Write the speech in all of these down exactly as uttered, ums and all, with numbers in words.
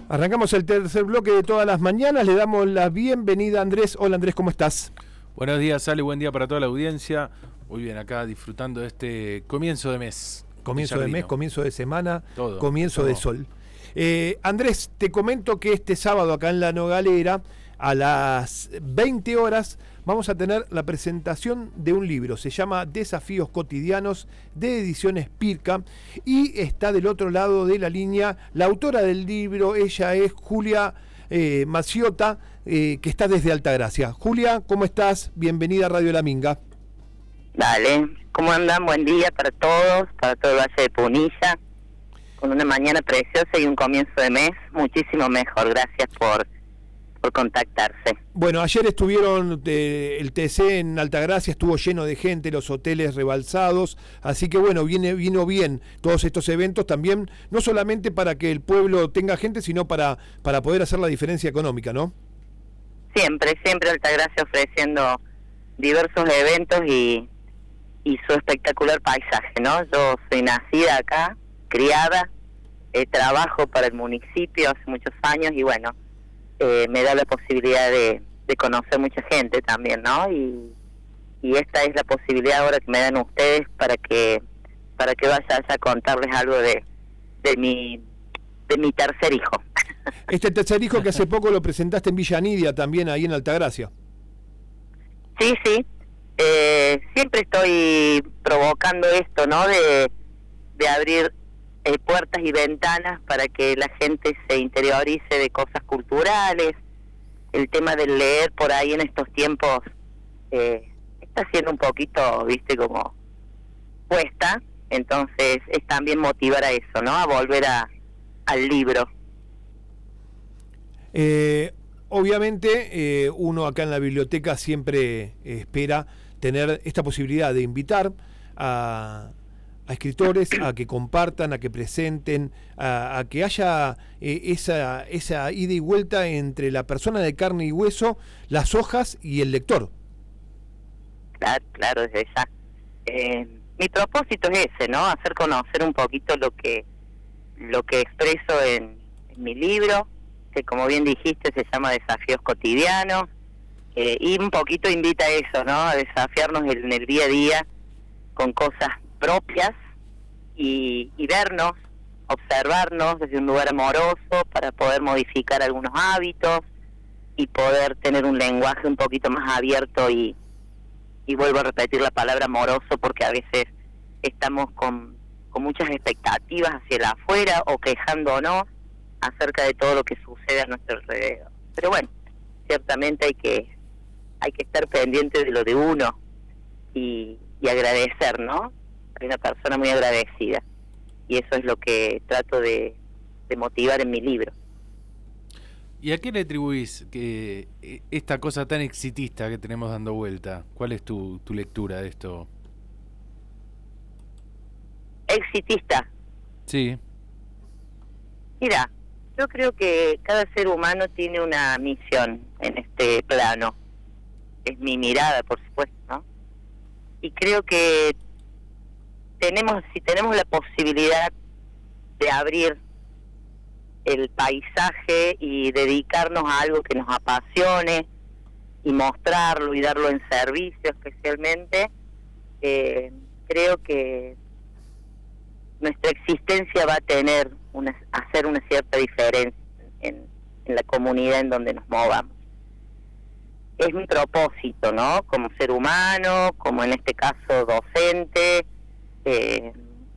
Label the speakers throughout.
Speaker 1: Arrancamos el tercer bloque de todas las mañanas. Le damos la bienvenida a Andrés. Hola Andrés, ¿cómo estás?
Speaker 2: Buenos días, Ale. Buen día para toda la audiencia. Muy bien, acá disfrutando de este comienzo de mes.
Speaker 1: Comienzo de mes, comienzo de semana,
Speaker 2: todo,
Speaker 1: comienzo
Speaker 2: todo.
Speaker 1: de sol. Eh, Andrés, te comento que este sábado acá en La Nogalera, a las veinte horas, vamos a tener la presentación de un libro. Se llama Desafíos Cotidianos, de Ediciones Pirca, y está del otro lado de la línea la autora del libro. Ella es Julia eh, Maciota, eh, que está desde Altagracia. Julia, ¿cómo estás? Bienvenida a Radio La Minga.
Speaker 3: Dale, ¿cómo andan? Buen día para todos, para todo el Valle de Punilla, con una mañana preciosa y un comienzo de mes muchísimo mejor. Gracias por, por contactarse.
Speaker 1: Bueno, ayer estuvieron, eh, el T C en Altagracia estuvo lleno de gente, los hoteles rebalsados, así que bueno, viene, vino bien todos estos eventos también, no solamente para que el pueblo tenga gente, sino para, para poder hacer la diferencia económica, ¿no?
Speaker 3: Siempre, siempre Altagracia ofreciendo diversos eventos y... y su espectacular paisaje, ¿no? Yo soy nacida acá, criada, eh, trabajo para el municipio hace muchos años y bueno, eh, me da la posibilidad de, de conocer mucha gente también, ¿no? Y, y esta es la posibilidad ahora que me dan ustedes para que para que vaya allá a contarles algo de, de mi de mi tercer hijo.
Speaker 1: Este tercer hijo que hace poco lo presentaste en Villa Nidia, también ahí en Altagracia.
Speaker 3: Sí, sí. Eh, siempre estoy provocando esto, ¿no? De, de abrir eh, puertas y ventanas para que la gente se interiorice de cosas culturales. El tema del leer por ahí en estos tiempos eh, está siendo un poquito, viste, como cuesta. Entonces es también motivar a eso, ¿no? A volver a, al libro.
Speaker 1: Eh, obviamente eh, uno acá en la biblioteca siempre eh, espera tener esta posibilidad de invitar a, a escritores a que compartan, a que presenten, a, a que haya eh, esa, esa ida y vuelta entre la persona de carne y hueso, las hojas y el lector.
Speaker 3: Claro, claro, desde ya. Eh, mi propósito es ese, ¿no? Hacer conocer un poquito lo que lo que expreso en, en mi libro, que como bien dijiste se llama Desafíos Cotidianos. Eh, y un poquito invita a eso, ¿no? A desafiarnos en, en el día a día con cosas propias y, y vernos, observarnos desde un lugar amoroso para poder modificar algunos hábitos y poder tener un lenguaje un poquito más abierto y, y vuelvo a repetir la palabra amoroso porque a veces estamos con, con muchas expectativas hacia el afuera o quejándonos acerca de todo lo que sucede a nuestro alrededor. Pero bueno, ciertamente hay que hay que estar pendiente de lo de uno y, y agradecer, ¿no? Soy una persona muy agradecida y eso es lo que trato de, de motivar en mi libro.
Speaker 2: ¿Y a qué le atribuís que esta cosa tan exitista que tenemos dando vuelta? ¿Cuál es tu, tu lectura de esto?
Speaker 3: ¿Exitista?
Speaker 2: Sí.
Speaker 3: Mira, yo creo que cada ser humano tiene una misión en este plano. Es mi mirada, por supuesto, ¿no? Y creo que tenemos, si tenemos la posibilidad de abrir el paisaje y dedicarnos a algo que nos apasione y mostrarlo y darlo en servicio especialmente, eh, creo que nuestra existencia va a tener una, hacer una cierta diferencia en, en la comunidad en donde nos movamos. Es mi propósito, ¿no? Como ser humano, como en este caso docente. Eh...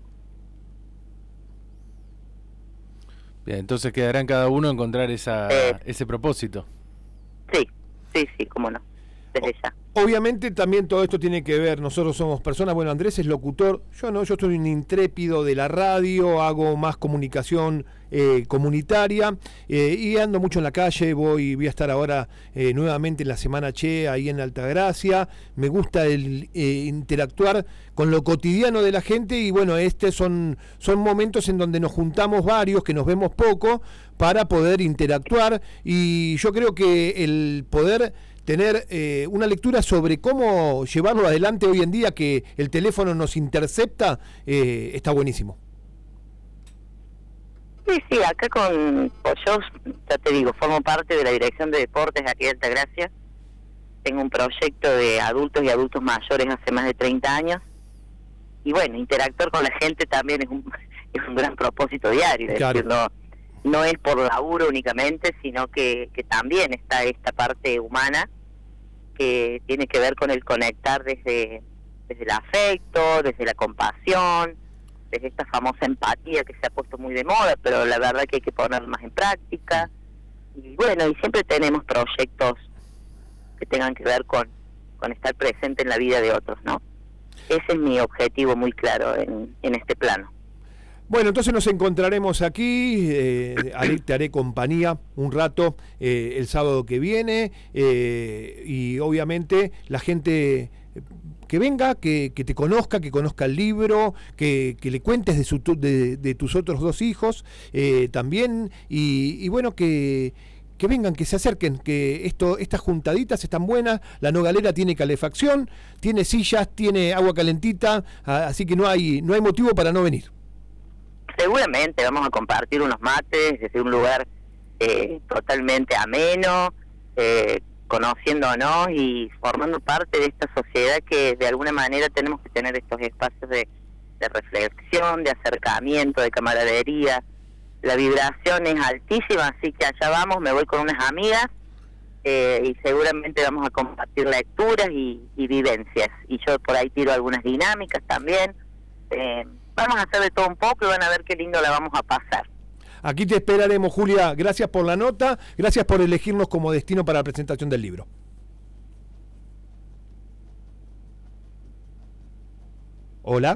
Speaker 2: Bien, entonces quedará en cada uno encontrar esa eh, ese propósito.
Speaker 3: Sí, sí, sí, cómo no, desde ya.
Speaker 1: Obviamente también todo esto tiene que ver, nosotros somos personas, bueno, Andrés es locutor, yo no, yo soy un intrépido de la radio, hago más comunicación eh, comunitaria eh, y ando mucho en la calle, voy, voy a estar ahora eh, nuevamente en la Semana Che, ahí en Altagracia, me gusta el eh, interactuar con lo cotidiano de la gente y bueno, este son, son momentos en donde nos juntamos varios, que nos vemos poco, para poder interactuar y yo creo que el poder tener eh, una lectura sobre cómo llevarlo adelante hoy en día, que el teléfono nos intercepta, eh, está buenísimo.
Speaker 3: Sí, sí, acá con, pues yo, ya te digo, formo parte de la Dirección de Deportes aquí de Altagracia. Tengo un proyecto de adultos y adultos mayores hace más de treinta años. Y bueno, interactuar con la gente también es un, es un gran propósito diario. Es
Speaker 1: Claro.
Speaker 3: decir, no, no es por laburo únicamente, sino que, que también está esta parte humana que tiene que ver con el conectar desde, desde el afecto, desde la compasión, desde esta famosa empatía que se ha puesto muy de moda, pero la verdad que hay que ponerlo más en práctica. Y bueno, y siempre tenemos proyectos que tengan que ver con, con estar presente en la vida de otros, ¿no? Ese es mi objetivo muy claro en, en este plano.
Speaker 1: Bueno, entonces nos encontraremos aquí, eh, haré, te haré compañía un rato eh, el sábado que viene eh, y obviamente la gente que venga, que, que te conozca, que conozca el libro, que, que le cuentes de, su, de, de tus otros dos hijos eh, también y, y bueno, que... que vengan, que se acerquen, que esto, estas juntaditas están buenas, la Nogalera tiene calefacción, tiene sillas, tiene agua calentita, así que no hay, no hay motivo para no venir.
Speaker 3: Seguramente vamos a compartir unos mates desde un lugar eh, totalmente ameno, eh, conociéndonos y formando parte de esta sociedad que de alguna manera tenemos que tener estos espacios de, de reflexión, de acercamiento, de camaradería. La vibración es altísima, así que allá vamos, me voy con unas amigas eh, y seguramente vamos a compartir lecturas y, y vivencias. Y yo por ahí tiro algunas dinámicas también. Eh, vamos a hacer de todo un poco y van a ver qué lindo la vamos a pasar.
Speaker 1: Aquí te esperaremos, Julia. Gracias por la nota, gracias por elegirnos como destino para la presentación del libro. Hola.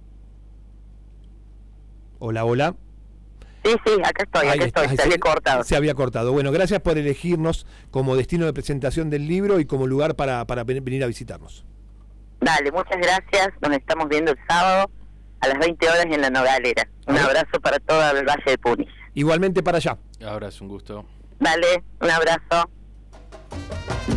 Speaker 1: Hola, hola.
Speaker 3: Sí, sí, acá estoy, acá estoy, se había cortado.
Speaker 1: Se había cortado. Bueno, gracias por elegirnos como destino de presentación del libro y como lugar para, para venir a visitarnos.
Speaker 3: Dale, muchas gracias. Nos estamos viendo el sábado a las veinte horas en la Nogalera. Un abrazo para todo el Valle de Punilla.
Speaker 1: Igualmente para allá.
Speaker 2: Ahora es un gusto.
Speaker 3: Dale, un abrazo.